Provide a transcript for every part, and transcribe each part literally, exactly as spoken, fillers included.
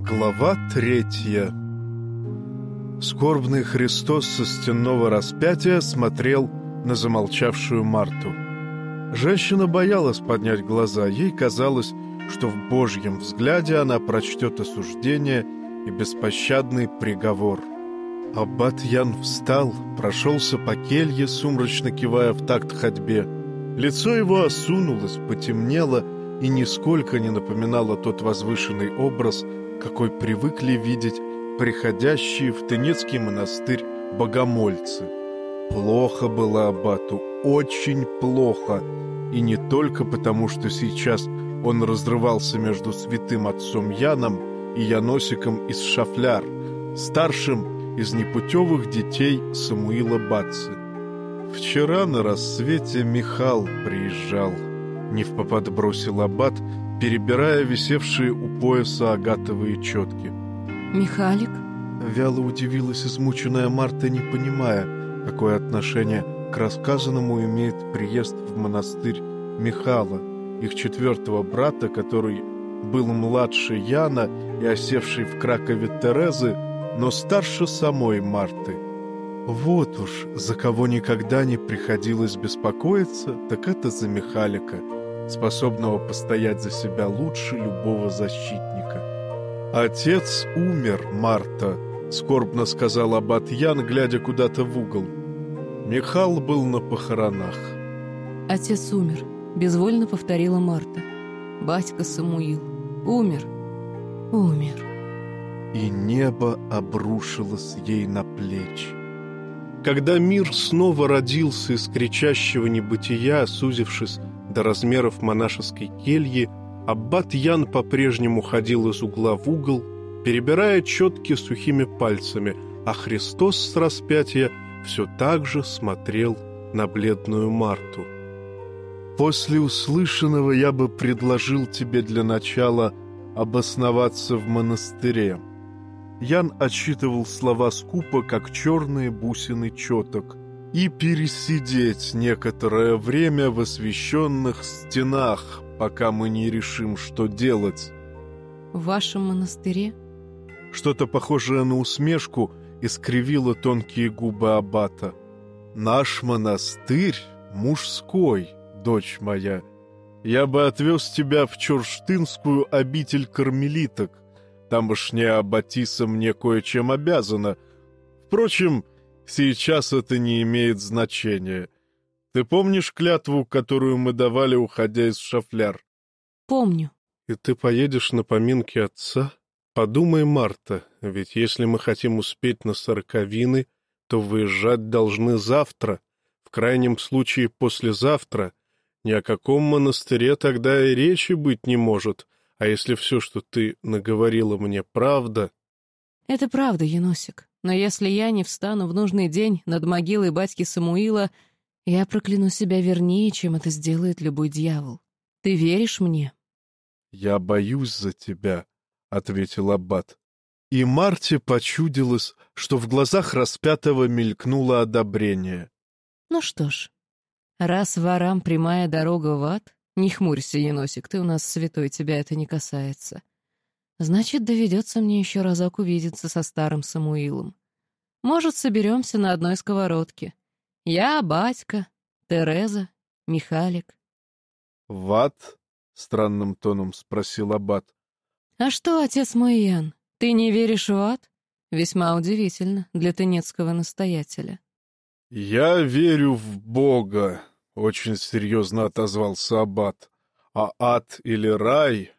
Глава третья. Скорбный Христос со стенного распятия смотрел на замолчавшую Марту. Женщина боялась поднять глаза. Ей казалось, что в Божьем взгляде она прочтет осуждение и беспощадный приговор. Аббат Ян встал, прошелся по келье, сумрачно кивая в такт ходьбе. Лицо его осунулось, потемнело и нисколько не напоминало тот возвышенный образ, какой привыкли видеть приходящие в Тынецкий монастырь богомольцы. Плохо было аббату, очень плохо, и не только потому, что сейчас он разрывался между святым отцом Яном и Яносиком из Шафляр, старшим из непутевых детей Самуила Бацци. Вчера на рассвете Михал приезжал, невпопад бросил аббат, перебирая висевшие у пояса агатовые четки. «Михалик?» Вяло удивилась измученная Марта, не понимая, какое отношение к рассказанному имеет приезд в монастырь Михала, их четвертого брата, который был младше Яна и осевший в Кракове Терезы, но старше самой Марты. Вот уж за кого никогда не приходилось беспокоиться, так это за Михалика, способного постоять за себя лучше любого защитника. «Отец умер, Марта», — скорбно сказал аббат Ян, глядя куда-то в угол. Михал был на похоронах. «Отец умер», — безвольно повторила Марта. «Батька Самуил умер, умер». И небо обрушилось ей на плечи. Когда мир снова родился из кричащего небытия, сузившись до размеров монашеской кельи, аббат Ян по-прежнему ходил из угла в угол, перебирая четки сухими пальцами, а Христос с распятия все так же смотрел на бледную Марту. «После услышанного я бы предложил тебе для начала обосноваться в монастыре». Ян отсчитывал слова скупо, как черные бусины четок, и пересидеть некоторое время в освященных стенах, пока мы не решим, что делать. «В вашем монастыре?» Что-то похожее на усмешку искривило тонкие губы аббата. «Наш монастырь мужской, дочь моя. Я бы отвез тебя в Чорштынскую обитель кармелиток. Тамошняя аббатиса мне кое-чем обязана. Впрочем, сейчас это не имеет значения. Ты помнишь клятву, которую мы давали, уходя из Шафляр?» «Помню». «И ты поедешь на поминки отца? Подумай, Марта, ведь если мы хотим успеть на сороковины, то выезжать должны завтра, в крайнем случае послезавтра. Ни о каком монастыре тогда и речи быть не может. А если все, что ты наговорила мне, правда...» «Это правда, Яносик. Но если я не встану в нужный день над могилой батьки Самуила, я прокляну себя вернее, чем это сделает любой дьявол. Ты веришь мне?» «Я боюсь за тебя», — ответил аббат. И Марте почудилось, что в глазах распятого мелькнуло одобрение. «Ну что ж, раз ворам прямая дорога в ад, не хмурься, Яносик, ты у нас святой, тебя это не касается. Значит, доведется мне еще разок увидеться со старым Самуилом. Может, соберемся на одной сковородке. Я, батька, Тереза, Михалик». «В ад?» — странным тоном спросил аббат. «А что, отец мой Ян, ты не веришь в ад? Весьма удивительно для тынецкого настоятеля». «Я верю в Бога», — очень серьезно отозвался аббат. «А ад или рай?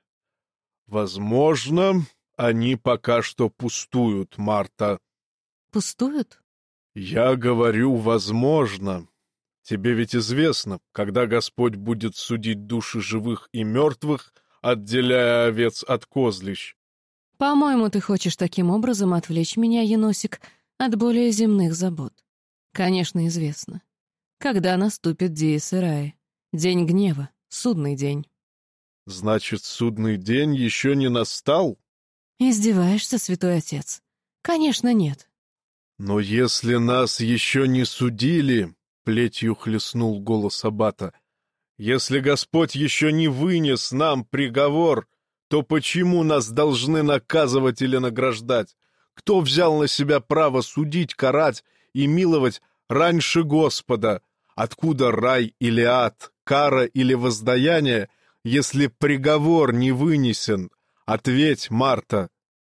Возможно, они пока что пустуют, Марта». «Пустуют?» «Я говорю, возможно. Тебе ведь известно, когда Господь будет судить души живых и мертвых, отделяя овец от козлищ». «По-моему, ты хочешь таким образом отвлечь меня, Яносик, от более земных забот. Конечно, известно. Когда наступит диес ираe, день гнева, судный день». «Значит, судный день еще не настал?» «Издеваешься, святой отец? Конечно, нет». «Но если нас еще не судили, — плетью хлестнул голос аббата, — если Господь еще не вынес нам приговор, то почему нас должны наказывать или награждать? Кто взял на себя право судить, карать и миловать раньше Господа? Откуда рай или ад, кара или воздаяние, если приговор не вынесен? Ответь, Марта!»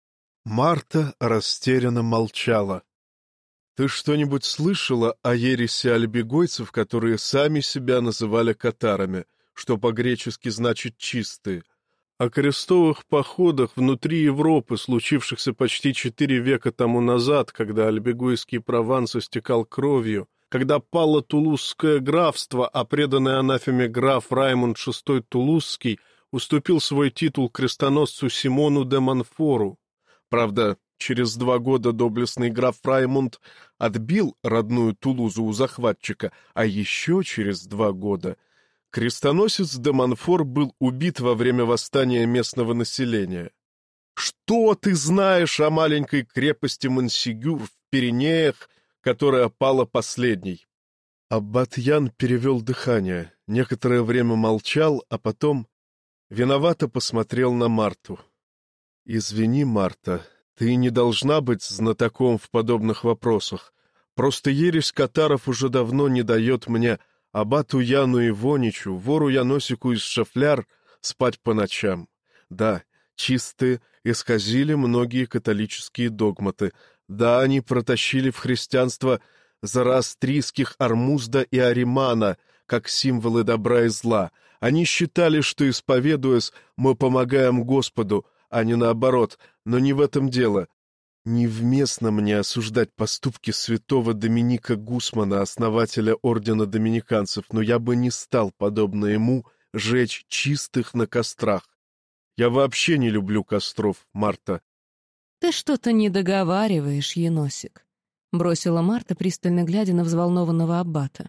Марта растерянно молчала. «Ты что-нибудь слышала о ереси альбегойцев, которые сами себя называли катарами, что по-гречески значит «чистые», о крестовых походах внутри Европы, случившихся почти четыре века тому назад, когда альбегойский Прованс истекал кровью, когда пало Тулузское графство, а преданный анафеме граф Раймонд шестой Тулузский уступил свой титул крестоносцу Симону де Монфору? Правда, через два года доблестный граф Раймонд отбил родную Тулузу у захватчика, а еще через два года крестоносец де Монфор был убит во время восстания местного населения. Что ты знаешь о маленькой крепости Монсигюр в Пиренеях, которая пала последней?» Аббат Ян перевел дыхание, некоторое время молчал, а потом виновато посмотрел на Марту. «Извини, Марта, ты не должна быть знатоком в подобных вопросах. Просто ересь катаров уже давно не дает мне, аббату Яну Ивоничу, вору Яносику из Шафляр, спать по ночам. Да, чистые исказили многие католические догматы. Да, они протащили в христианство зороастрийских Армузда и Аримана, как символы добра и зла. Они считали, что, исповедуясь, мы помогаем Господу, а не наоборот, но не в этом дело. Невместно мне осуждать поступки святого Доминика Гусмана, основателя ордена доминиканцев, но я бы не стал, подобно ему, жечь чистых на кострах. Я вообще не люблю костров, Марта». «Ты что-то не договариваешь, Еносик», — бросила Марта, пристально глядя на взволнованного аббата.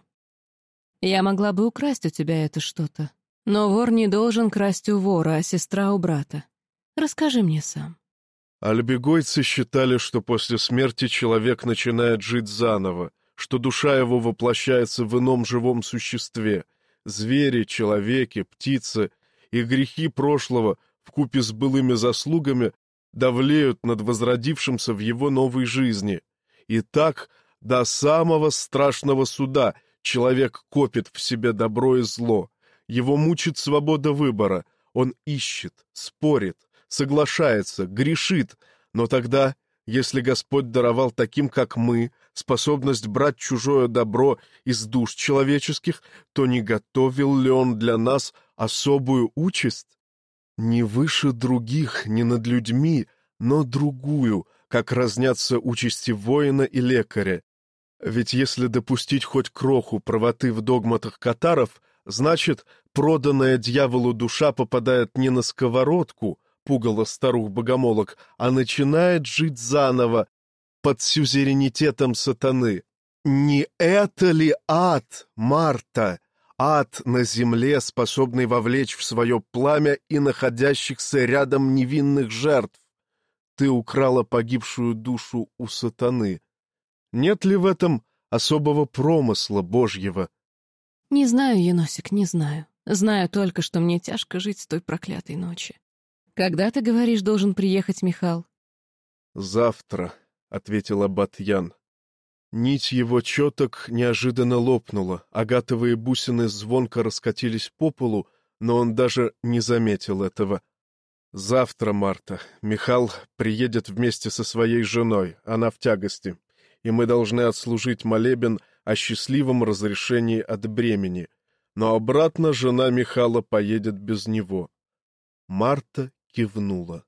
«Я могла бы украсть у тебя это что-то, но вор не должен красть у вора, а сестра у брата. Расскажи мне сам». Альбегойцы считали, что после смерти человек начинает жить заново, что душа его воплощается в ином живом существе. Звери, человеки, птицы и грехи прошлого вкупе с былыми заслугами давлеют над возродившимся в его новой жизни. И так до самого страшного суда человек копит в себе добро и зло. Его мучит свобода выбора. Он ищет, спорит, соглашается, грешит, но тогда, если Господь даровал таким, как мы, способность брать чужое добро из душ человеческих, то не готовил ли Он для нас особую участь? Не выше других, не над людьми, но другую, как разнятся участи воина и лекаря. Ведь если допустить хоть кроху правоты в догматах катаров, значит, проданная дьяволу душа попадает не на сковородку, пугало старух-богомолок, а начинает жить заново под сюзеренитетом сатаны. Не это ли ад, Марта? Ад на земле, способный вовлечь в свое пламя и находящихся рядом невинных жертв. Ты украла погибшую душу у сатаны. Нет ли в этом особого промысла Божьего? «Не знаю, Еносик, не знаю. Знаю только, что мне тяжко жить с той проклятой ночи. Когда, ты говоришь, должен приехать Михал?» «Завтра», — ответил аббат Ян. Нить его четок неожиданно лопнула, агатовые бусины звонко раскатились по полу, но он даже не заметил этого. «Завтра, Марта, Михал приедет вместе со своей женой, она в тягости, и мы должны отслужить молебен о счастливом разрешении от бремени, но обратно жена Михала поедет без него». Марта кивнула.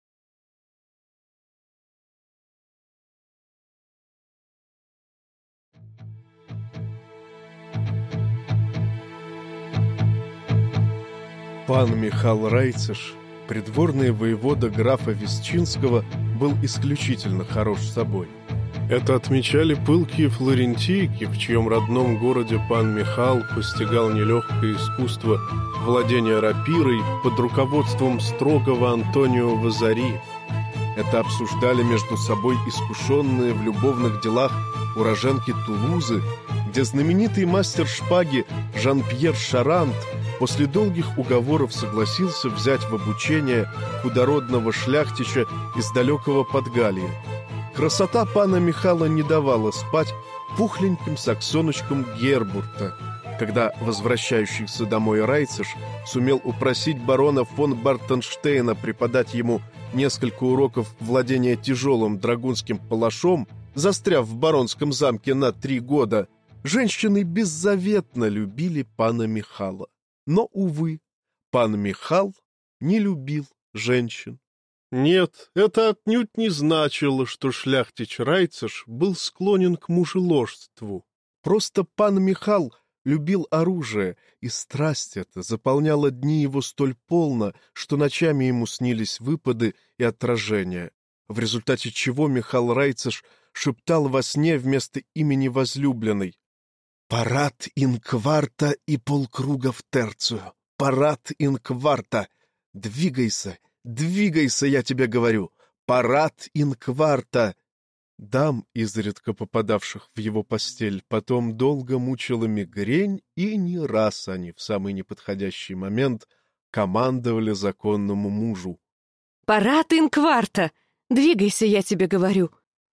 Пан Михал Райцеш, придворный воевода графа Висчинского, был исключительно хорош собой. Это отмечали пылкие флорентийки, в чьем родном городе пан Михал постигал нелегкое искусство владения рапирой под руководством строгого Антонио Вазари. Это обсуждали между собой искушенные в любовных делах уроженки Тулузы, где знаменитый мастер шпаги Жан-Пьер Шарант после долгих уговоров согласился взять в обучение худородного шляхтича из далекого Подгалья. Красота пана Михала не давала спать пухленьким саксоночкам Гербурта, когда возвращающийся домой Райцеш сумел упросить барона фон Бартенштейна преподать ему несколько уроков владения тяжелым драгунским палашом, застряв в баронском замке на три года, женщины беззаветно любили пана Михала. Но, увы, пан Михал не любил женщин. Нет, это отнюдь не значило, что шляхтич Райцеш был склонен к мужеложству. Просто пан Михал любил оружие, и страсть эта заполняла дни его столь полно, что ночами ему снились выпады и отражения, в результате чего Михал Райцеш шептал во сне вместо имени возлюбленной: «Парад инкварта и полкруга в терцию! Парад инкварта! Двигайся! Двигайся, я тебе говорю! Парад инкварта!» Дам, изредка попадавших в его постель, потом долго мучила мигрень, и не раз они в самый неподходящий момент командовали законному мужу: «Парад инкварта! Двигайся, я тебе говорю!»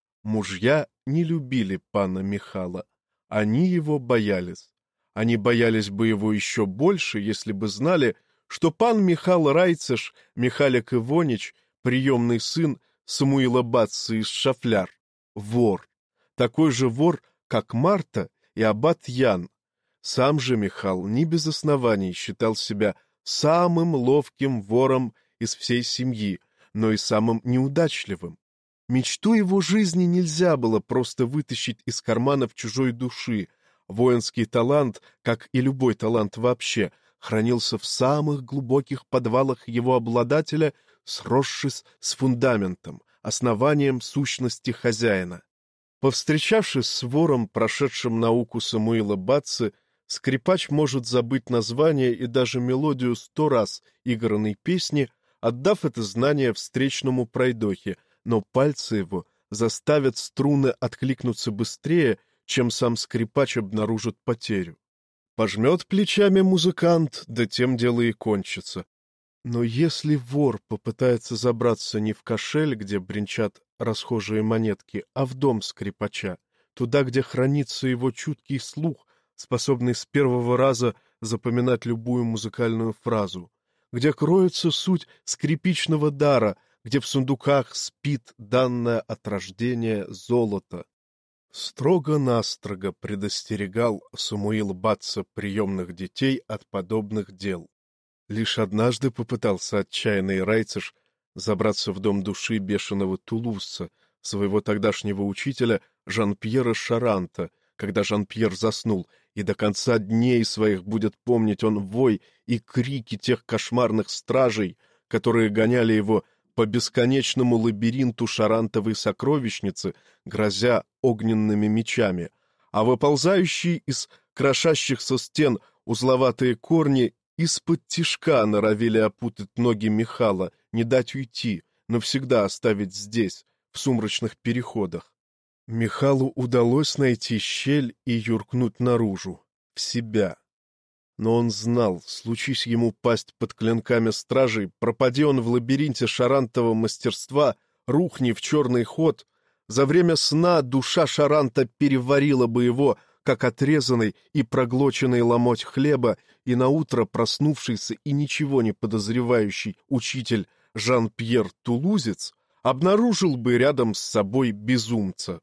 Мужья не любили пана Михала. Они его боялись. Они боялись бы его еще больше, если бы знали, что пан Михал Райцеш, Михалик Ивонич, приемный сын Самуила Батца из Шафляр, вор, такой же вор, как Марта и аббат Ян. Сам же Михал не без оснований считал себя самым ловким вором из всей семьи, но и самым неудачливым. Мечту его жизни нельзя было просто вытащить из карманов чужой души. Воинский талант, как и любой талант вообще, хранился в самых глубоких подвалах его обладателя, сросшись с фундаментом, основанием сущности хозяина. Повстречавшись с вором, прошедшим науку Самуила Батцы, скрипач может забыть название и даже мелодию сто раз игранной песни, отдав это знание встречному пройдохе, но пальцы его заставят струны откликнуться быстрее, чем сам скрипач обнаружит потерю. Пожмет плечами музыкант, да тем дело и кончится. Но если вор попытается забраться не в кошель, где бренчат расхожие монетки, а в дом скрипача, туда, где хранится его чуткий слух, способный с первого раза запоминать любую музыкальную фразу, где кроется суть скрипичного дара, где в сундуках спит данное от рождения золото. Строго-настрого предостерегал Самуил Батца приемных детей от подобных дел. Лишь однажды попытался отчаянный Райцеш забраться в дом души бешеного тулузца, своего тогдашнего учителя Жан-Пьера Шаранта, когда Жан-Пьер заснул, и до конца дней своих будет помнить он вой и крики тех кошмарных стражей, которые гоняли его по бесконечному лабиринту шарантовой сокровищницы, грозя огненными мечами, а выползающие из крошащихся стен узловатые корни из-под тишка норовили опутать ноги Михала, не дать уйти, но всегда оставить здесь, в сумрачных переходах. Михалу удалось найти щель и юркнуть наружу, в себя. Но он знал, случись ему пасть под клинками стражей, пропади он в лабиринте шарантового мастерства, рухни в черный ход, за время сна душа Шаранта переварила бы его, как отрезанный и проглоченный ломоть хлеба, и наутро проснувшийся и ничего не подозревающий учитель Жан-Пьер Тулузец обнаружил бы рядом с собой безумца.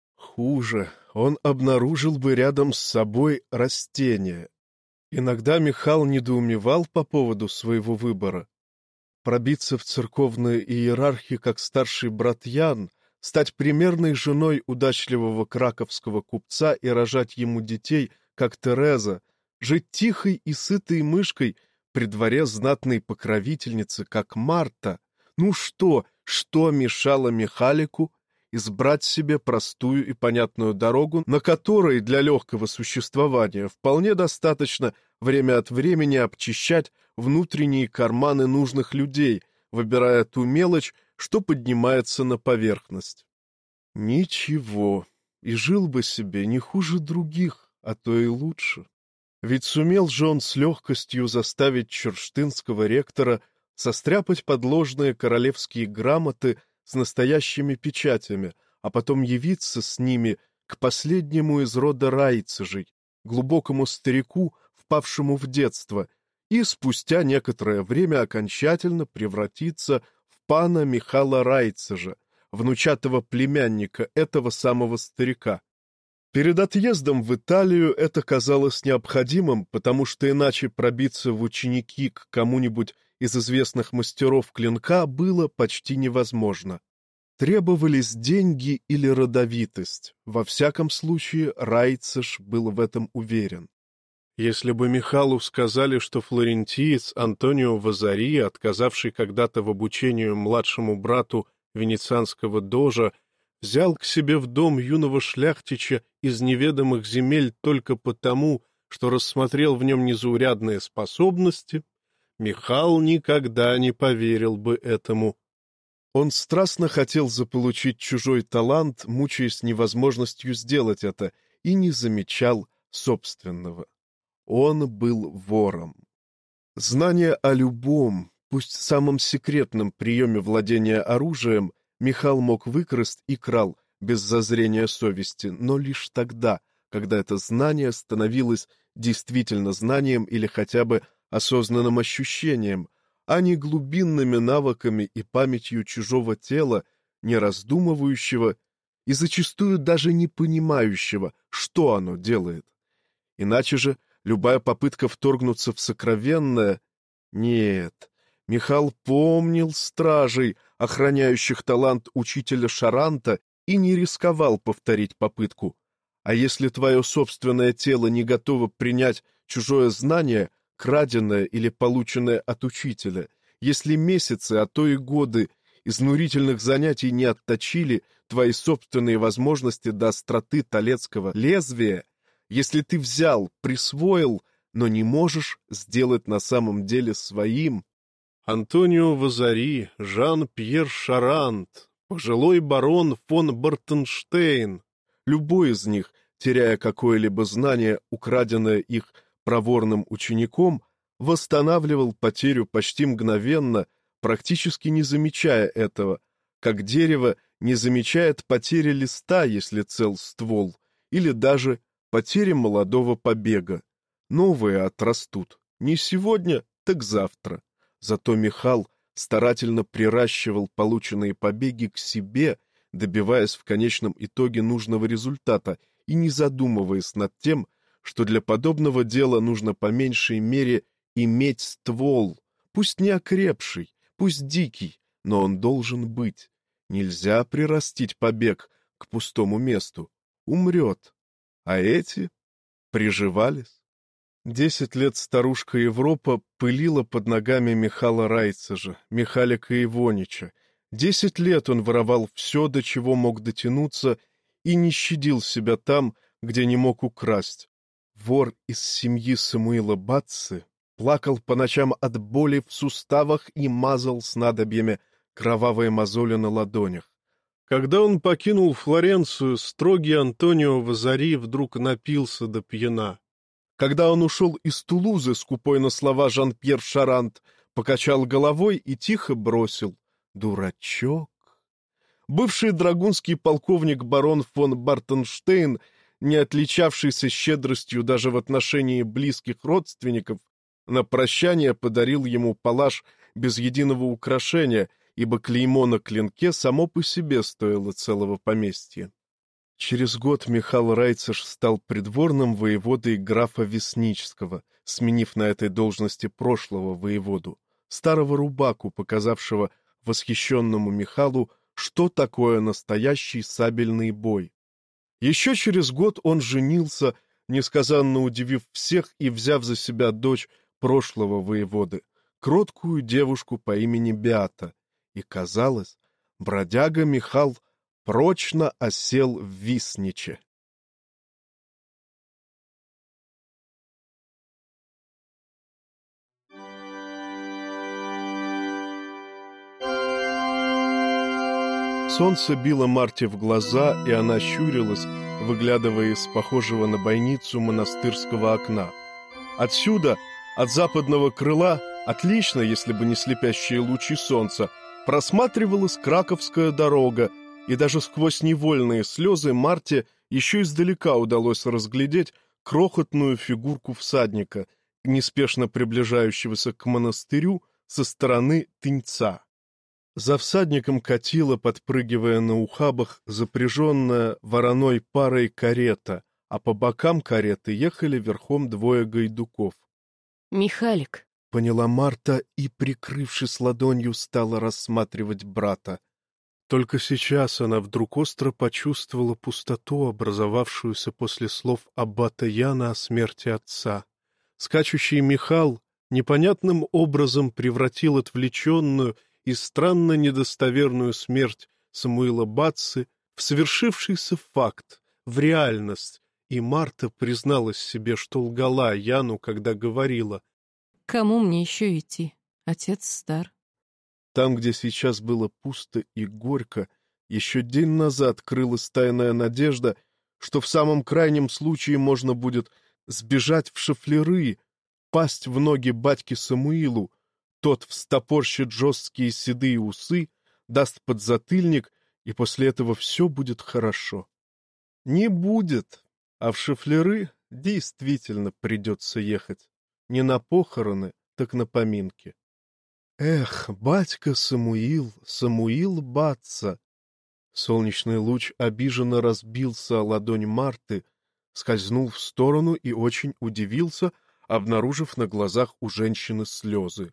Хуже, он обнаружил бы рядом с собой растение. Иногда Михал недоумевал по поводу своего выбора. Пробиться в церковную иерархию как старший брат Ян, стать примерной женой удачливого краковского купца и рожать ему детей, как Тереза, жить тихой и сытой мышкой при дворе знатной покровительницы, как Марта. Ну что, что мешало Михалику избрать себе простую и понятную дорогу, на которой для легкого существования вполне достаточно время от времени обчищать внутренние карманы нужных людей, выбирая ту мелочь, что поднимается на поверхность? Ничего, и жил бы себе не хуже других, а то и лучше. Ведь сумел же он с легкостью заставить черштынского ректора состряпать подложные королевские грамоты с настоящими печатями, а потом явиться с ними к последнему из рода Райцежей, глубокому старику, впавшему в детство, и спустя некоторое время окончательно превратиться в пана Михала Райцежа, внучатого племянника этого самого старика. Перед отъездом в Италию это казалось необходимым, потому что иначе пробиться в ученики к кому-нибудь из известных мастеров клинка было почти невозможно. Требовались деньги или родовитость. Во всяком случае, Райцеж был в этом уверен. Если бы Михалу сказали, что флорентиец Антонио Вазари, отказавший когда-то в обучении младшему брату венецианского дожа, взял к себе в дом юного шляхтича из неведомых земель только потому, что рассмотрел в нем незаурядные способности, Михал никогда не поверил бы этому. Он страстно хотел заполучить чужой талант, мучаясь невозможностью сделать это, и не замечал собственного. Он был вором. Знание о любом, пусть самом секретном приеме владения оружием Михал мог выкрасть и крал без зазрения совести, но лишь тогда, когда это знание становилось действительно знанием или хотя бы осознанным ощущением, а не глубинными навыками и памятью чужого тела, не раздумывающего и зачастую даже не понимающего, что оно делает. Иначе же любая попытка вторгнуться в сокровенное... Нет, Михал помнил стражей, охраняющих талант учителя Шаранта, и не рисковал повторить попытку. А если твое собственное тело не готово принять чужое знание, краденое или полученное от учителя, если месяцы, а то и годы изнурительных занятий не отточили твои собственные возможности до остроты талецкого лезвия, если ты взял, присвоил, но не можешь сделать на самом деле своим... Антонио Вазари, Жан-Пьер Шарант, пожилой барон фон Бартенштейн, любой из них, теряя какое-либо знание, украденное их проворным учеником, восстанавливал потерю почти мгновенно, практически не замечая этого, как дерево не замечает потери листа, если цел ствол, или даже потери молодого побега. Новые отрастут. Не сегодня, так завтра. Зато Михал старательно приращивал полученные побеги к себе, добиваясь в конечном итоге нужного результата и не задумываясь над тем, что для подобного дела нужно по меньшей мере иметь ствол, пусть не окрепший, пусть дикий, но он должен быть. Нельзя прирастить побег к пустому месту. Умрет. А эти приживались. Десять лет старушка Европа пылила под ногами Михала Райцежа, Михалика Ивонича. Десять лет он воровал все, до чего мог дотянуться, и не щадил себя там, где не мог украсть. Вор из семьи Самуила Батцы плакал по ночам от боли в суставах и мазал снадобьями кровавые мозоли на ладонях. Когда он покинул Флоренцию, строгий Антонио Вазари вдруг напился до пьяна. Когда он ушел из Тулузы, скупой на слова Жан-Пьер Шарант покачал головой и тихо бросил: «Дурачок». Бывший драгунский полковник барон фон Бартенштейн, не отличавшийся щедростью даже в отношении близких родственников, на прощание подарил ему палаш без единого украшения, ибо клеймо на клинке само по себе стоило целого поместья. Через год Михал Райцеж стал придворным воеводой графа Веснического, сменив на этой должности прошлого воеводу, старого рубаку, показавшего восхищенному Михалу, что такое настоящий сабельный бой. Еще через год он женился, несказанно удивив всех и взяв за себя дочь прошлого воеводы, кроткую девушку по имени Беата, и, казалось, бродяга Михал прочно осел в Висниче. Солнце било Марте в глаза, и она щурилась, выглядывая из похожего на бойницу монастырского окна. Отсюда, от западного крыла, отлично, если бы не слепящие лучи солнца, просматривалась Краковская дорога, и даже сквозь невольные слезы Марте еще издалека удалось разглядеть крохотную фигурку всадника, неспешно приближающегося к монастырю со стороны Тыньца. За всадником катила, подпрыгивая на ухабах, запряженная вороной парой карета, а по бокам кареты ехали верхом двое гайдуков. «Михалик», — поняла Марта и, прикрывшись ладонью, стала рассматривать брата. Только сейчас она вдруг остро почувствовала пустоту, образовавшуюся после слов аббата Яна о смерти отца. Скачущий Михал непонятным образом превратил отвлеченную и странно недостоверную смерть Самуила Бацци в совершившийся факт, в реальность, и Марта призналась себе, что лгала Яну, когда говорила: «Кому мне еще идти? Отец стар». Там, где сейчас было пусто и горько, еще день назад крылась тайная надежда, что в самом крайнем случае можно будет сбежать в шафляры, пасть в ноги батьке Самуилу, тот встопорщит жесткие седые усы, даст подзатыльник, и после этого все будет хорошо. Не будет, а в шафляры действительно придется ехать. Не на похороны, так на поминки. Эх, батька Самуил, Самуил Бацца! Солнечный луч обиженно разбился о ладонь Марты, скользнул в сторону и очень удивился, обнаружив на глазах у женщины слезы.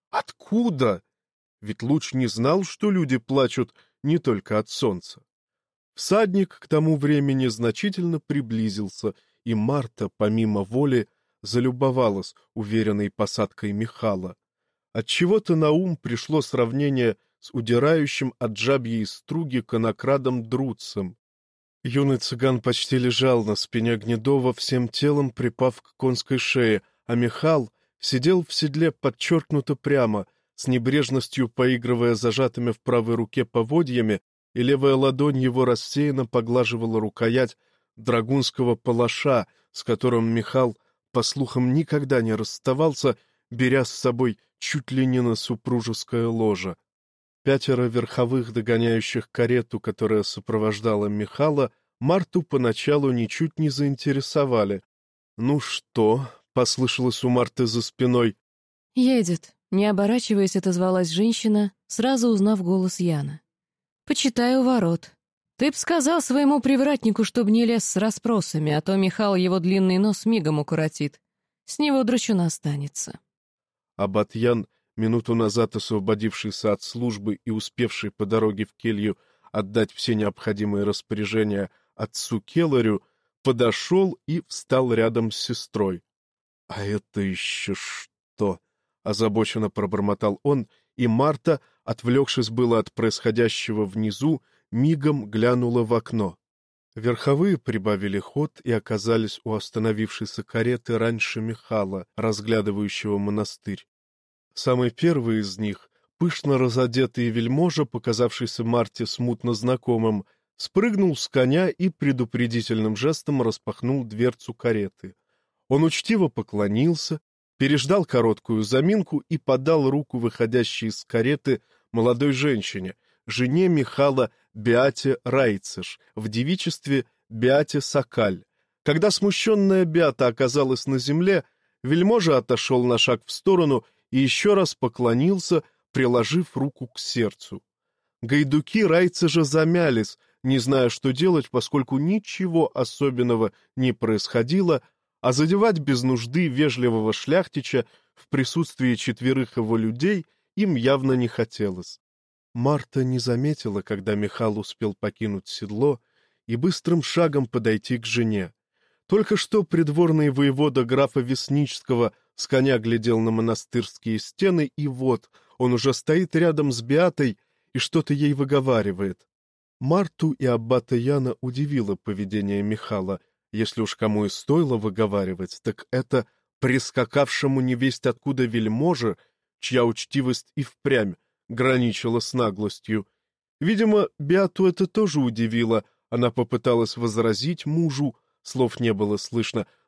Откуда? Ведь луч не знал, что люди плачут не только от солнца. Всадник к тому времени значительно приблизился, и Марта, помимо воли, залюбовалась уверенной посадкой Михала. Отчего-то на ум пришло сравнение с удирающим от жабьей струги конокрадом Друцем. Юный цыган почти лежал на спине Гнедова, всем телом припав к конской шее, а Михал сидел в седле подчеркнуто прямо, с небрежностью поигрывая зажатыми в правой руке поводьями, и левая ладонь его рассеянно поглаживала рукоять драгунского палаша, с которым Михал, по слухам, никогда не расставался, беря с собой чуть ли не на супружеское ложе. Пятеро верховых, догоняющих карету, которая сопровождала Михала, Марту поначалу ничуть не заинтересовали. «Ну что?» — послышалось у Марты за спиной. «Едет», — не оборачиваясь, отозвалась женщина, сразу узнав голос Яна. «Почитай у ворот. Ты б сказал своему привратнику, чтоб не лез с расспросами, а то Михал его длинный нос мигом укоротит. С него драчуна останется». Аббат Ян, минуту назад освободившийся от службы и успевший по дороге в келью отдать все необходимые распоряжения отцу Келарю, подошел и встал рядом с сестрой. — А это еще что? — озабоченно пробормотал он, и Марта, отвлекшись было от происходящего внизу, мигом глянула в окно. Верховые прибавили ход и оказались у остановившейся кареты раньше Михала, разглядывающего монастырь. Самый первый из них, пышно разодетый вельможа, показавшийся Марте смутно знакомым, спрыгнул с коня и предупредительным жестом распахнул дверцу кареты. Он учтиво поклонился, переждал короткую заминку и подал руку выходящей из кареты молодой женщине, жене Михала Беате Райцеш, в девичестве Беате Сокаль. Когда смущенная Беата оказалась на земле, вельможа отошел на шаг в сторону и еще раз поклонился, приложив руку к сердцу. Гайдуки Райцежа замялись, не зная, что делать, поскольку ничего особенного не происходило, а задевать без нужды вежливого шляхтича в присутствии четверых его людей им явно не хотелось. Марта не заметила, когда Михал успел покинуть седло и быстрым шагом подойти к жене. Только что придворный воевода графа Весничского с коня глядел на монастырские стены, и вот он уже стоит рядом с Беатой и что-то ей выговаривает. Марту и аббата Яна удивило поведение Михала. Если уж кому и стоило выговаривать, так это прискакавшему невесть откуда вельможе, чья учтивость и впрямь граничила с наглостью. Видимо, Беату это тоже удивило. Она попыталась возразить мужу, слов не было слышно,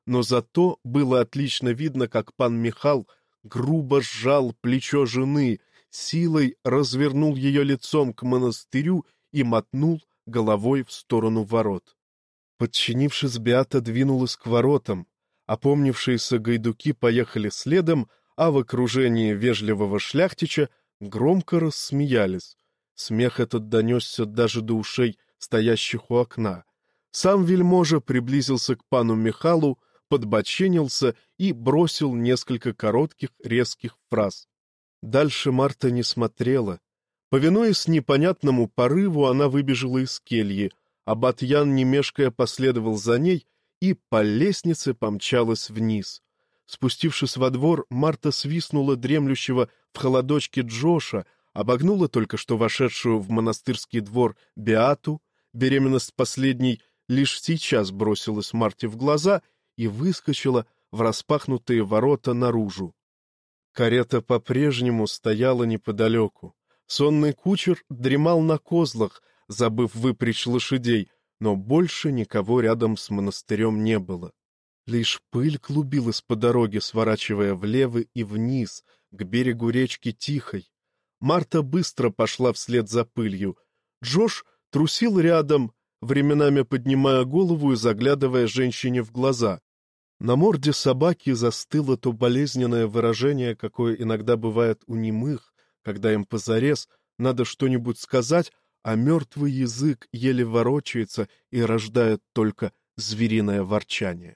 но зато было отлично видно, как пан Михал грубо сжал плечо жены, силой развернул ее лицом к монастырю и мотнул головой в сторону ворот. Подчинившись, Беата двинулась к воротам. Опомнившиеся гайдуки поехали следом, а в окружении вежливого шляхтича громко рассмеялись. Смех этот донесся даже до ушей стоящих у окна. Сам вельможа приблизился к пану Михалу, подбоченился и бросил несколько коротких резких фраз. Дальше Марта не смотрела. Повинуясь непонятному порыву, она выбежала из кельи, а Батьян, не мешкая, последовал за ней и по лестнице помчалась вниз. Спустившись во двор, Марта свистнула дремлющего в холодочке Джоша, обогнула только что вошедшую в монастырский двор Беату, беременность последней лишь сейчас бросилась Марте в глаза и выскочила в распахнутые ворота наружу. Карета по-прежнему стояла неподалеку. Сонный кучер дремал на козлах, забыв выпрячь лошадей, но больше никого рядом с монастырем не было. Лишь пыль клубилась по дороге, сворачивая влево и вниз, к берегу речки Тихой. Марта быстро пошла вслед за пылью. Джош трусил рядом, временами поднимая голову и заглядывая женщине в глаза. На морде собаки застыло то болезненное выражение, какое иногда бывает у немых, когда им позарез надо что-нибудь сказать, а мертвый язык еле ворочается и рождает только звериное ворчание.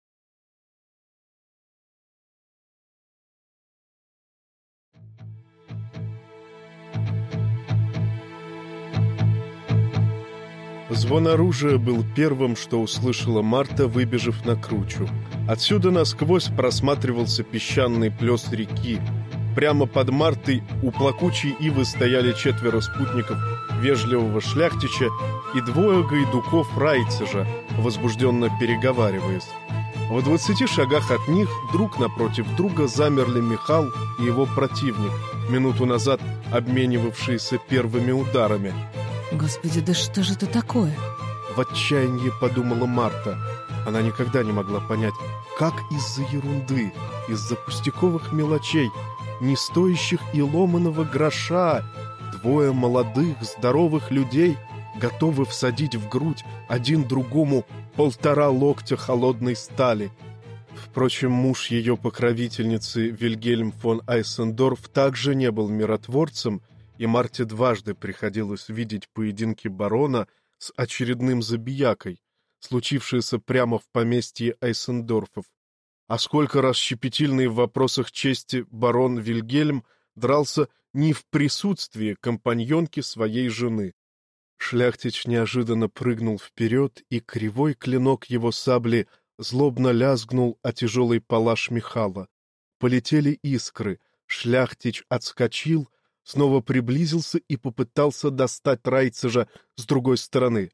Звон оружия был первым, что услышала Марта, выбежав на кручу. Отсюда насквозь просматривался песчаный плес реки. Прямо под Мартой у плакучей ивы стояли четверо спутников вежливого шляхтича и двое гайдуков Райцежа, возбужденно переговариваясь. В двадцати шагах от них друг напротив друга замерли Михал и его противник, минуту назад обменивавшиеся первыми ударами. «Господи, да что же это такое?» В отчаянии подумала Марта. Она никогда не могла понять, как из-за ерунды, из-за пустяковых мелочей, не стоящих и ломаного гроша, двое молодых, здоровых людей готовы всадить в грудь один другому полтора локтя холодной стали. Впрочем, муж ее покровительницы Вильгельм фон Айсендорф также не был миротворцем, и Марте дважды приходилось видеть поединки барона с очередным забиякой, случившиеся прямо в поместье Айсендорфов. А сколько раз щепетильный в вопросах чести барон Вильгельм дрался не в присутствии компаньонки своей жены. Шляхтич неожиданно прыгнул вперед, и кривой клинок его сабли злобно лязгнул о тяжелый палаш Михала. Полетели искры, шляхтич отскочил, снова приблизился и попытался достать Райцежа с другой стороны.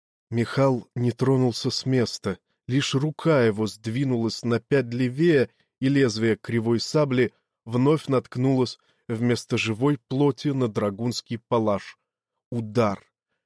Михал не тронулся с места, лишь рука его сдвинулась на пять левее, и лезвие кривой сабли вновь наткнулось вместо живой плоти на драгунский палаш. Удар.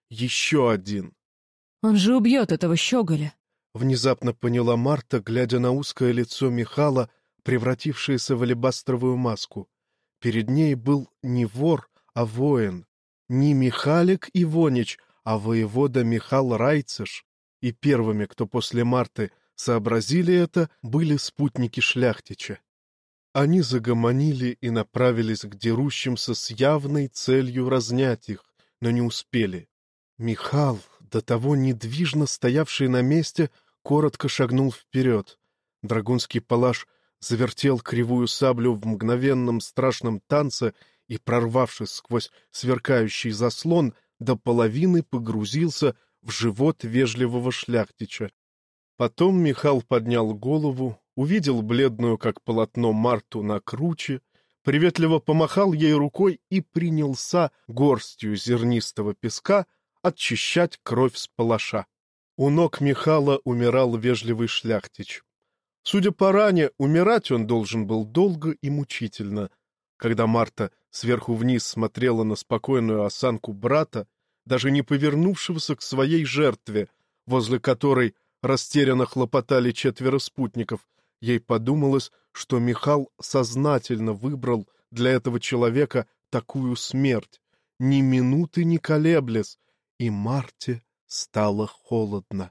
Еще один. «Он же убьет этого щеголя!» Внезапно поняла Марта, глядя на узкое лицо Михала, превратившееся в алебастровую маску. Перед ней был не вор, а воин. Не Михалик Ивонич, а воевода Михал Райцеж. И первыми, кто после Марты сообразили это, были спутники шляхтича. Они загомонили и направились к дерущимся с явной целью разнять их, но не успели. Михал, до того недвижно стоявший на месте, коротко шагнул вперед. Драгунский палаш завертел кривую саблю в мгновенном страшном танце и, прорвавшись сквозь сверкающий заслон, до половины погрузился в живот вежливого шляхтича. Потом Михал поднял голову, увидел бледную, как полотно, Марту на круче, приветливо помахал ей рукой и принялся горстью зернистого песка отчищать кровь с палаша. У ног Михала умирал вежливый шляхтич. Судя по ране, умирать он должен был долго и мучительно. Когда Марта сверху вниз смотрела на спокойную осанку брата, даже не повернувшегося к своей жертве, возле которой растерянно хлопотали четверо спутников. Ей подумалось, что Михал сознательно выбрал для этого человека такую смерть, ни минуты не колеблясь, и Марте стало холодно.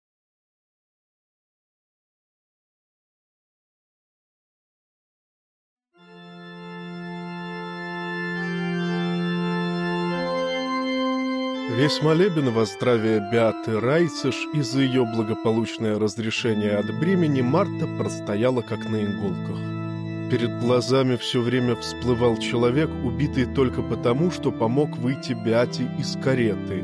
Весь молебен во здравие Беаты Райцеш и за ее благополучное разрешение от бремени Марта простояла как на иголках. Перед глазами все время всплывал человек, убитый только потому, что помог выйти Беате из кареты.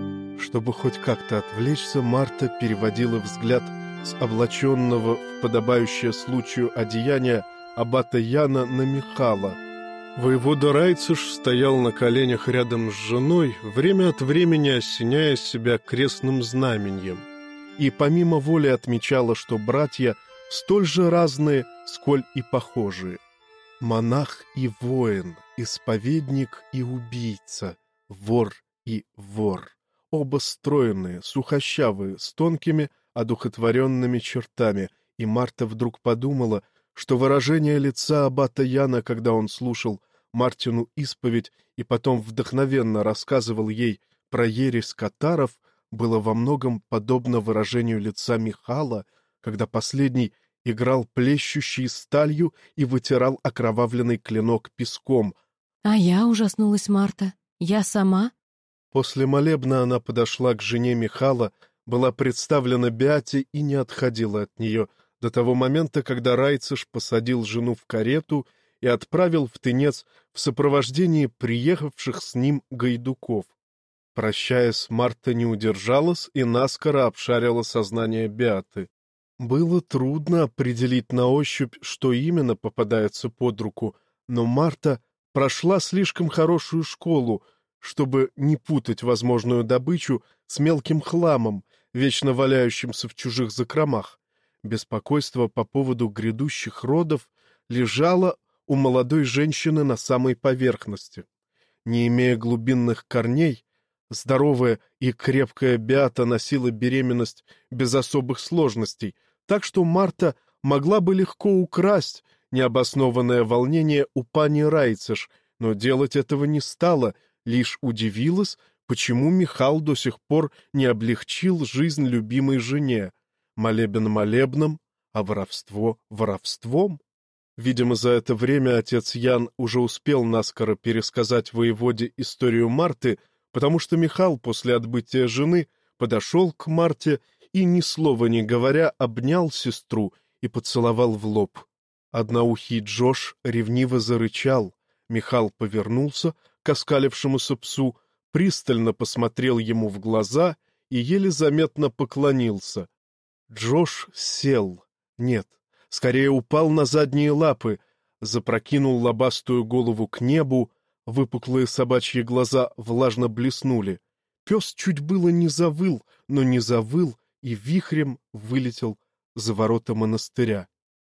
Чтобы хоть как-то отвлечься, Марта переводила взгляд с облаченного в подобающее случаю одеяние аббата Яна на Михала. Воевода Райцеш стоял на коленях рядом с женой, время от времени осеняя себя крестным знаменем, и помимо воли отмечала, что братья столь же разные, сколь и похожие. Монах и воин, исповедник и убийца, вор и вор. Оба стройные, сухощавые, с тонкими, одухотворенными чертами, и Марта вдруг подумала, что выражение лица аббата Яна, когда он слушал Мартину исповедь и потом вдохновенно рассказывал ей про ересь катаров, было во многом подобно выражению лица Михала, когда последний играл плещущей сталью и вытирал окровавленный клинок песком. А я ужаснулась, Марта. Я сама? После молебна она подошла к жене Михала, была представлена Беате и не отходила от нее до того момента, когда Райцеш посадил жену в карету и отправил в Тынец в сопровождении приехавших с ним гайдуков. Прощаясь, Марта не удержалась и наскоро обшарила сознание Беаты. Было трудно определить на ощупь, что именно попадается под руку, но Марта прошла слишком хорошую школу, чтобы не путать возможную добычу с мелким хламом, вечно валяющимся в чужих закромах. Беспокойство по поводу грядущих родов лежало у молодой женщины на самой поверхности. Не имея глубинных корней, здоровая и крепкая Беата носила беременность без особых сложностей, так что Марта могла бы легко украсть необоснованное волнение у пани Райцеш, но делать этого не стала, лишь удивилась, почему Михал до сих пор не облегчил жизнь любимой жене. Молебен молебном, а воровство воровством. Видимо, за это время отец Ян уже успел наскоро пересказать воеводе историю Марты, потому что Михал после отбытия жены подошел к Марте и, ни слова не говоря, обнял сестру и поцеловал в лоб. Одноухий Джош ревниво зарычал. Михал повернулся к оскалившемуся псу, пристально посмотрел ему в глаза и еле заметно поклонился. Джош сел. Нет, скорее упал на задние лапы, запрокинул лобастую голову к небу, выпуклые собачьи глаза влажно блеснули. Пес чуть было не завыл, но не завыл и вихрем вылетел за ворота монастыря.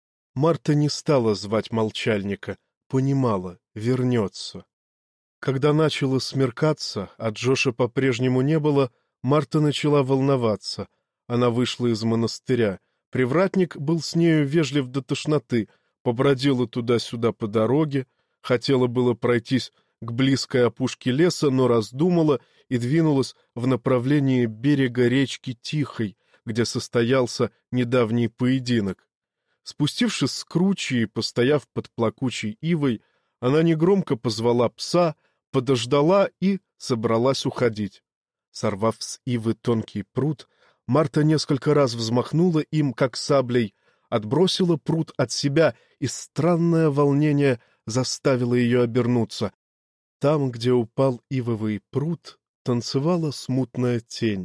Марта не стала звать молчальника, понимала, вернется. Когда начало смеркаться, а Джоша по-прежнему не было, Марта начала волноваться. Она вышла из монастыря. Привратник был с нею вежлив до тошноты, побродила туда-сюда по дороге, хотела было пройтись к близкой опушке леса, но раздумала и двинулась в направлении берега речки Тихой, где состоялся недавний поединок. Спустившись с кручи и постояв под плакучей ивой, она негромко позвала пса, подождала и собралась уходить. Сорвав с ивы тонкий прут, Марта несколько раз взмахнула им, как саблей, отбросила прут от себя, и странное волнение заставило ее обернуться. Там, где упал ивовый прут, танцевала смутная тень.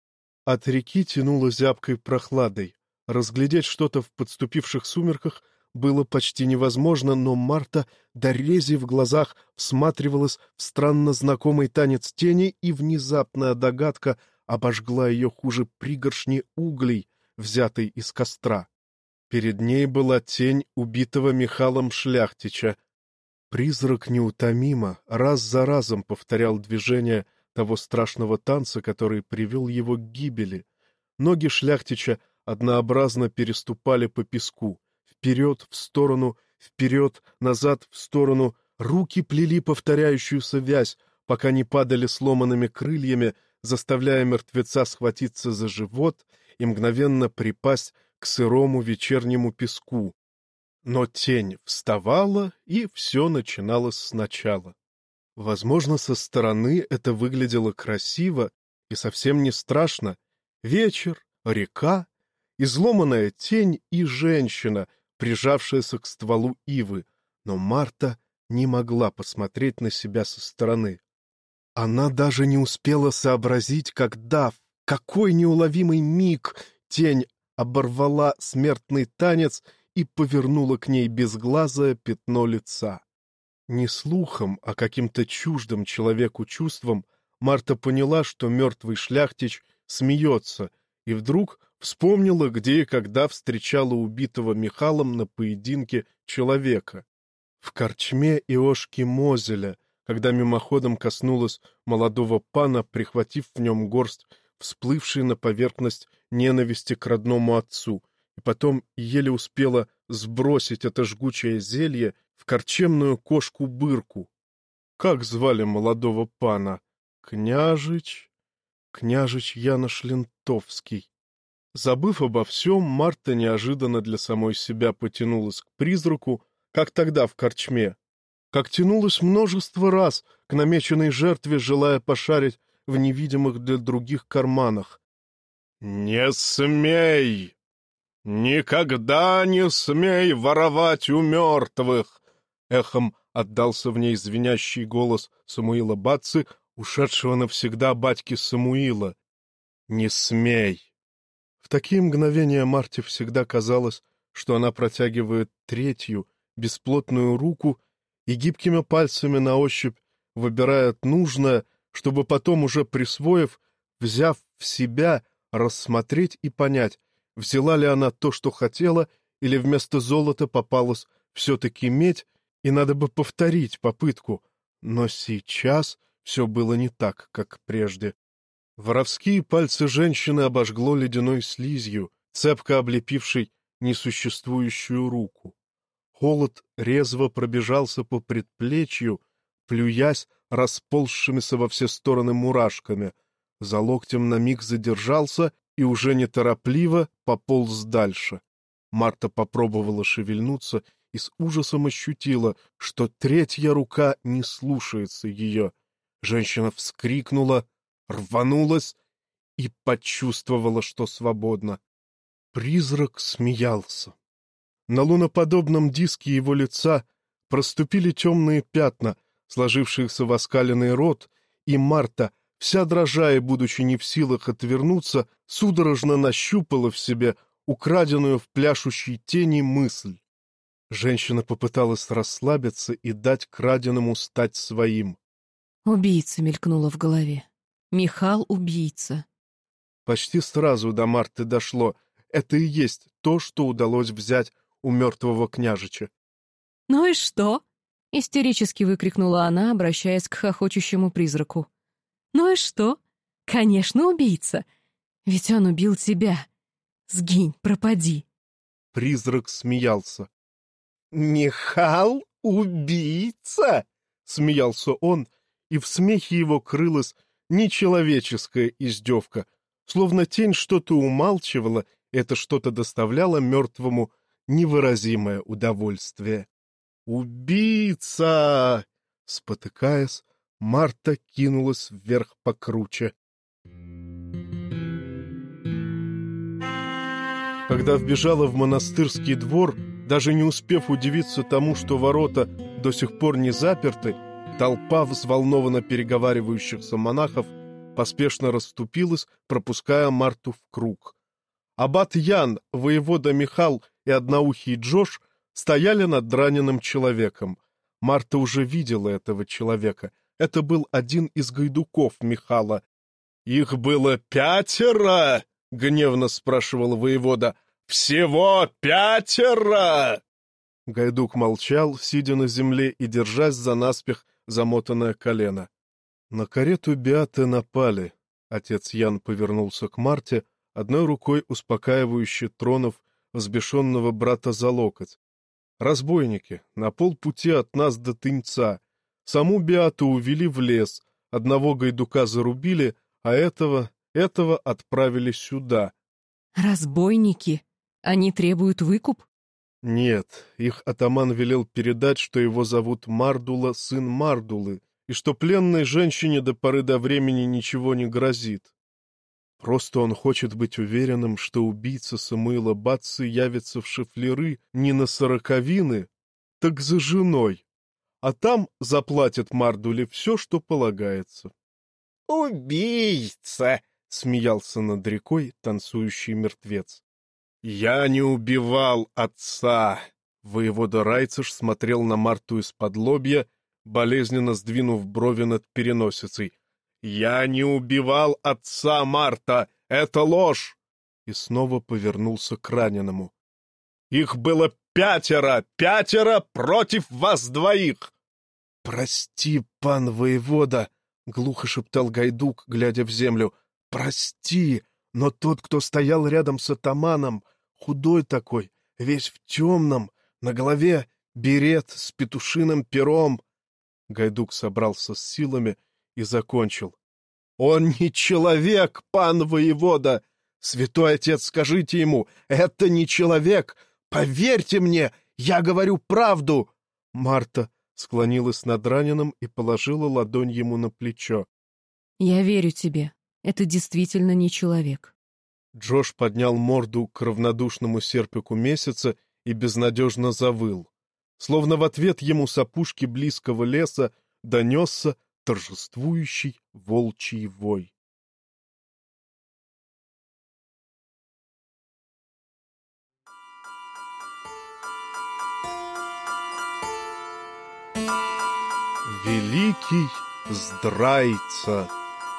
От реки тянуло зябкой прохладой. Разглядеть что-то в подступивших сумерках было почти невозможно, но Марта, до рези в глазах, всматривалась в странно знакомый танец тени, и внезапная догадка обожгла ее хуже пригоршни углей, взятой из костра. Перед ней была тень убитого Михалом Шляхтича. Призрак неутомимо, раз за разом повторял движения того страшного танца, который привел его к гибели. Ноги шляхтича однообразно переступали по песку. Вперед, в сторону, вперед, назад, в сторону. Руки плели повторяющуюся вязь, пока не падали сломанными крыльями, заставляя мертвеца схватиться за живот и мгновенно припасть к сырому вечернему песку. Но тень вставала, и все начиналось сначала. Возможно, со стороны это выглядело красиво и совсем не страшно. Вечер, река, изломанная тень и женщина, прижавшаяся к стволу ивы. Но Марта не могла посмотреть на себя со стороны. Она даже не успела сообразить, когда, в какой неуловимый миг тень оборвала смертный танец и повернула к ней безглазое пятно лица. Не слухом, а каким-то чуждым человеку чувством Марта поняла, что мертвый шляхтич смеется, и вдруг вспомнила, где и когда встречала убитого Михалом на поединке человека. В корчме Иошки Мозеля, когда мимоходом коснулась молодого пана, прихватив в нем горсть всплывшей на поверхность ненависти к родному отцу, и потом еле успела сбросить это жгучее зелье в корчемную кошку-бырку. Как звали молодого пана? Княжич... Княжич Янош Лентовский. Забыв обо всем, Марта неожиданно для самой себя потянулась к призраку, как тогда в корчме, как тянулась множество раз к намеченной жертве, желая пошарить в невидимых для других карманах. «Не смей! Никогда не смей воровать у мертвых!» Эхом отдался в ней звенящий голос Самуила Бацци, ушедшего навсегда батьки Самуила. «Не смей!» В такие мгновения Марте всегда казалось, что она протягивает третью, бесплотную руку и гибкими пальцами на ощупь выбирает нужное, чтобы потом, уже присвоив, взяв в себя, рассмотреть и понять, взяла ли она то, что хотела, или вместо золота попалась все-таки медь, и надо бы повторить попытку. Но сейчас все было не так, как прежде. Воровские пальцы женщины обожгло ледяной слизью, цепко облепившей несуществующую руку. Холод резво пробежался по предплечью, плюясь расползшимися во все стороны мурашками. За локтем на миг задержался и уже неторопливо пополз дальше. Марта попробовала шевельнуться и с ужасом ощутила, что третья рука не слушается ее. Женщина вскрикнула, рванулась и почувствовала, что свободна. Призрак смеялся. На луноподобном диске его лица проступили темные пятна, сложившиеся в оскаленный рот, и Марта, вся дрожа и будучи не в силах отвернуться, судорожно нащупала в себе украденную в пляшущей тени мысль. Женщина попыталась расслабиться и дать краденому стать своим. «Убийца» мелькнуло в голове. «Михал — убийца». Почти сразу до Марты дошло. Это и есть то, что удалось взять у мертвого княжича. «Ну и что?» — истерически выкрикнула она, обращаясь к хохочущему призраку. «Ну и что? Конечно, убийца. Ведь он убил тебя. Сгинь, пропади». Призрак смеялся. «Михал — убийца?» — смеялся он, и в смехе его крылась нечеловеческая издевка. Словно тень что-то умалчивала, это что-то доставляло мертвому невыразимое удовольствие. «Убийца!» Спотыкаясь, Марта кинулась вверх покруче. Когда вбежала в монастырский двор, даже не успев удивиться тому, что ворота до сих пор не заперты, толпа взволнованно переговаривающихся монахов поспешно расступилась, пропуская Марту в круг. Аббат Ян, воевода Михал и одноухий Джош стояли над раненым человеком. Марта уже видела этого человека. Это был один из гайдуков Михала. «Их было пятеро?» — гневно спрашивал воевода. «Всего пятеро!» Гайдук молчал, сидя на земле и держась за наспех замотанное колено. На карету Беаты напали. Отец Ян повернулся к Марте, одной рукой успокаивающе тронув взбешенного брата за локоть. «Разбойники, на полпути от нас до Тыньца. Саму Беату увели в лес, одного гайдука зарубили, а этого, этого отправили сюда». «Разбойники? Они требуют выкуп?» «Нет, их атаман велел передать, что его зовут Мардула, сын Мардулы, и что пленной женщине до поры до времени ничего не грозит. Просто он хочет быть уверенным, что убийца Самуила Бацци явится в Шифлеры не на сороковины, так за женой, а там заплатит Мардуле все, что полагается». «Убийца!» — смеялся над рекой танцующий мертвец. «Я не убивал отца!» Воевода Райцеш смотрел на Марту из-под лобья, болезненно сдвинув брови над переносицей. «Я не убивал отца, Марта! Это ложь!» И снова повернулся к раненому. «Их было пятеро! Пятеро против вас двоих!» «Прости, пан воевода!» — глухо шептал Гайдук, глядя в землю. «Прости, но тот, кто стоял рядом с атаманом, худой такой, весь в темном, на голове берет с петушиным пером». Гайдук собрался с силами и закончил. «Он не человек, пан воевода! Святой отец, скажите ему, это не человек! Поверьте мне, я говорю правду!» Марта склонилась над раненым и положила ладонь ему на плечо. «Я верю тебе. Это действительно не человек». Джош поднял морду к равнодушному серпику месяца и безнадежно завыл. Словно в ответ ему с опушки близкого леса донесся торжествующий волчий вой. Великий Здрайца.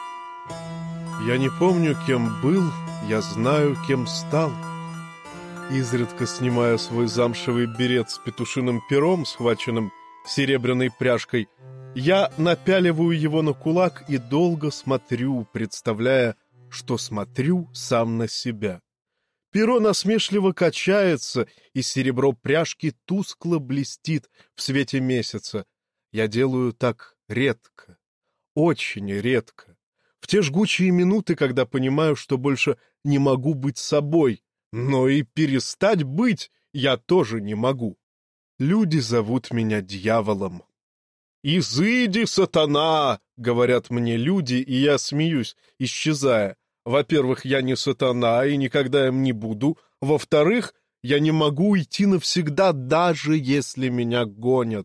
Я не помню, кем был, я знаю, кем стал. Изредка снимая свой замшевый берет с петушиным пером, схваченным серебряной пряжкой, я напяливаю его на кулак и долго смотрю, представляя, что смотрю сам на себя. Перо насмешливо качается, и серебро пряжки тускло блестит в свете месяца. Я делаю так редко, очень редко. В те жгучие минуты, когда понимаю, что больше не могу быть собой, но и перестать быть я тоже не могу. Люди зовут меня дьяволом. «Изыди, сатана!» — говорят мне люди, и я смеюсь, исчезая. Во-первых, я не сатана и никогда им не буду. Во-вторых, я не могу уйти навсегда, даже если меня гонят.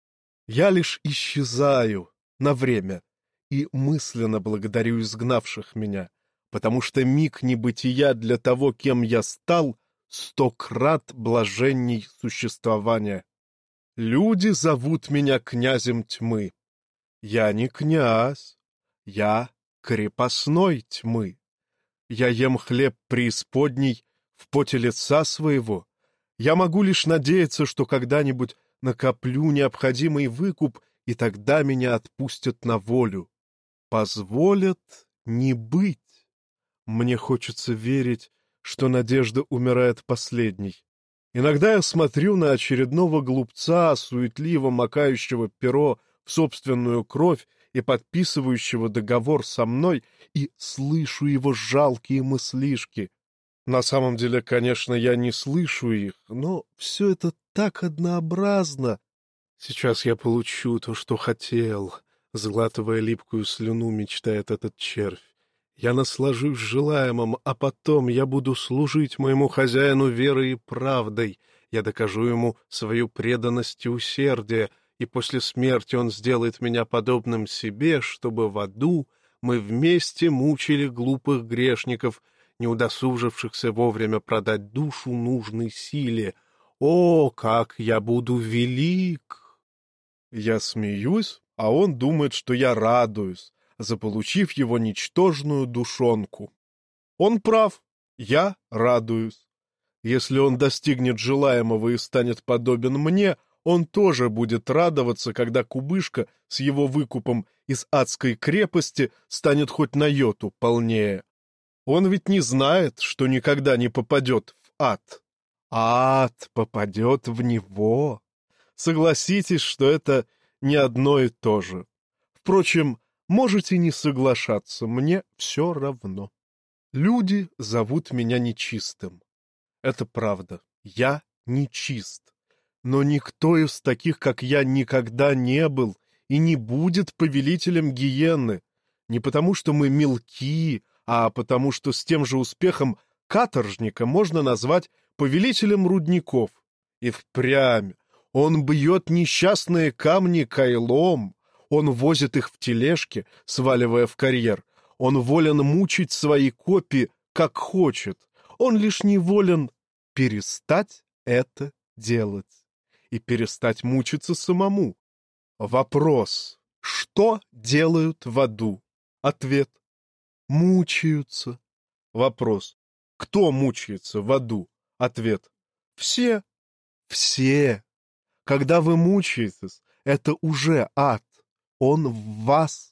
Я лишь исчезаю на время и мысленно благодарю изгнавших меня, потому что миг небытия для того, кем я стал, сто крат блаженней существования. Люди зовут меня князем тьмы. Я не князь, я крепостной тьмы. Я ем хлеб преисподней в поте лица своего. Я могу лишь надеяться, что когда-нибудь накоплю необходимый выкуп, и тогда меня отпустят на волю. Позволят не быть. Мне хочется верить, что надежда умирает последней. Иногда я смотрю на очередного глупца, суетливо макающего перо в собственную кровь и подписывающего договор со мной, и слышу его жалкие мыслишки. На самом деле, конечно, я не слышу их, но все это так однообразно. Сейчас я получу то, что хотел, сглатывая липкую слюну, мечтает этот червь. Я наслажусь желаемым, а потом я буду служить моему хозяину верой и правдой. Я докажу ему свою преданность и усердие, и после смерти он сделает меня подобным себе, чтобы в аду мы вместе мучили глупых грешников, не удосужившихся вовремя продать душу нужной силе. О, как я буду велик! Я смеюсь, а он думает, что я радуюсь, заполучив его ничтожную душонку. Он прав, я радуюсь. Если он достигнет желаемого и станет подобен мне, он тоже будет радоваться, когда кубышка с его выкупом из адской крепости станет хоть на йоту полнее. Он ведь не знает, что никогда не попадет в ад. А ад попадет в него. Согласитесь, что это не одно и то же. Впрочем, можете не соглашаться, мне все равно. Люди зовут меня нечистым. Это правда, я нечист. Но никто из таких, как я, никогда не был и не будет повелителем гиенны. Не потому, что мы мелки, а потому, что с тем же успехом каторжника можно назвать повелителем рудников. И впрямь он бьет несчастные камни кайлом, он возит их в тележке, сваливая в карьер. Он волен мучить свои копи, как хочет. Он лишь не волен перестать это делать и перестать мучиться самому. Вопрос: что делают в аду? Ответ: мучаются. Вопрос: кто мучается в аду? Ответ: все. Все. Когда вы мучаетесь, это уже ад. Он в вас.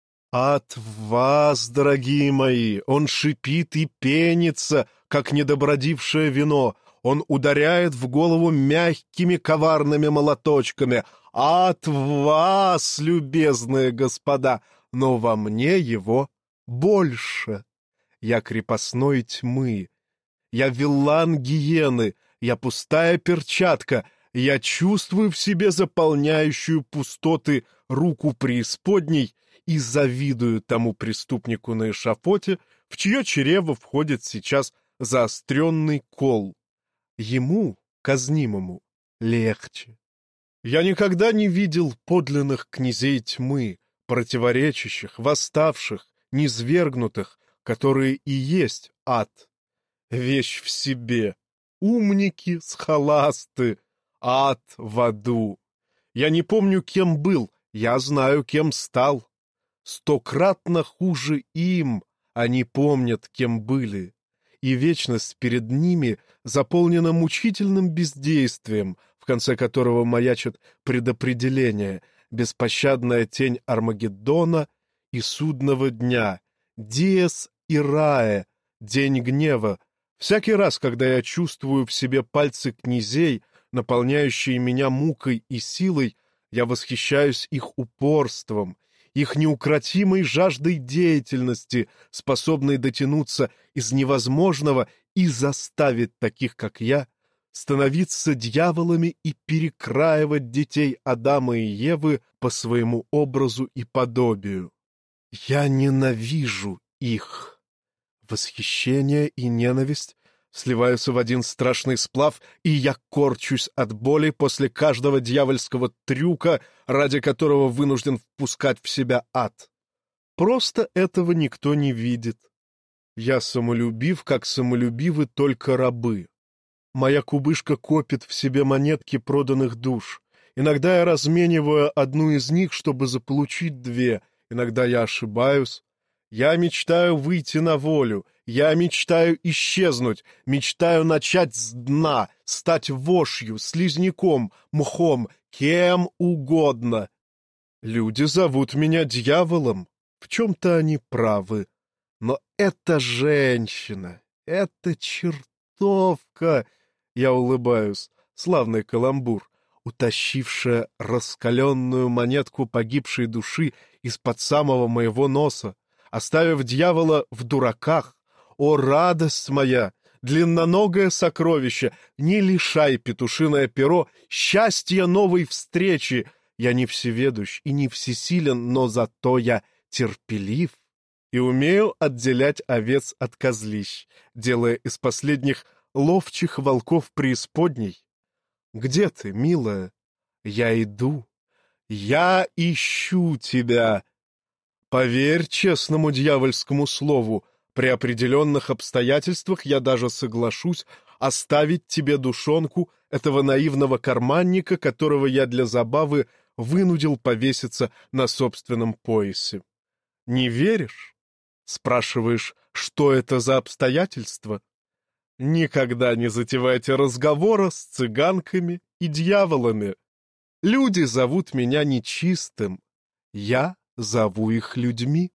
Ад в вас, дорогие мои. Он шипит и пенится, как недобродившее вино. Он ударяет в голову мягкими коварными молоточками. Ад в вас, любезные господа, но во мне его больше. Я крепостной тьмы. Я виллан гиены. Я пустая перчатка. Я чувствую в себе заполняющую пустоты руку преисподней и завидую тому преступнику на эшафоте, в чье чрево входит сейчас заостренный кол. Ему, казнимому, легче. Я никогда не видел подлинных князей тьмы, противоречащих, восставших, низвергнутых, которые и есть ад. Вещь в себе. Умники, схоласты, ад в аду. Я не помню, кем был, я знаю, кем стал. Стократно хуже им, они помнят, кем были. И вечность перед ними заполнена мучительным бездействием, в конце которого маячит предопределение, беспощадная тень Армагеддона и судного дня, Диес Ирае, день гнева. Всякий раз, когда я чувствую в себе пальцы князей, наполняющие меня мукой и силой, я восхищаюсь их упорством, их неукротимой жаждой деятельности, способной дотянуться из невозможного и заставить таких, как я, становиться дьяволами и перекраивать детей Адама и Евы по своему образу и подобию. Я ненавижу их. Восхищение и ненависть сливаются в один страшный сплав, и я корчусь от боли после каждого дьявольского трюка, ради которого вынужден впускать в себя ад. Просто этого никто не видит. Я самолюбив, как самолюбивы только рабы. Моя кубышка копит в себе монетки проданных душ. Иногда я размениваю одну из них, чтобы заполучить две. Иногда я ошибаюсь. Я мечтаю выйти на волю, я мечтаю исчезнуть, мечтаю начать с дна, стать вошью, слизняком, мхом, кем угодно. Люди зовут меня дьяволом, в чем-то они правы. Но эта женщина, эта чертовка, я улыбаюсь, славный каламбур, утащившая раскаленную монетку погибшей души из-под самого моего носа, оставив дьявола в дураках. О, радость моя, длинноногое сокровище, не лишай, петушиное перо, счастья новой встречи. Я не всеведущ и не всесилен, но зато я терпелив и умею отделять овец от козлищ, делая из последних ловчих волков преисподней. Где ты, милая? Я иду. Я ищу тебя. Поверь честному дьявольскому слову, при определенных обстоятельствах я даже соглашусь оставить тебе душонку этого наивного карманника, которого я для забавы вынудил повеситься на собственном поясе. Не веришь? Спрашиваешь, что это за обстоятельства? Никогда не затевайте разговора с цыганками и дьяволами. Люди зовут меня нечистым, я зову их людьми.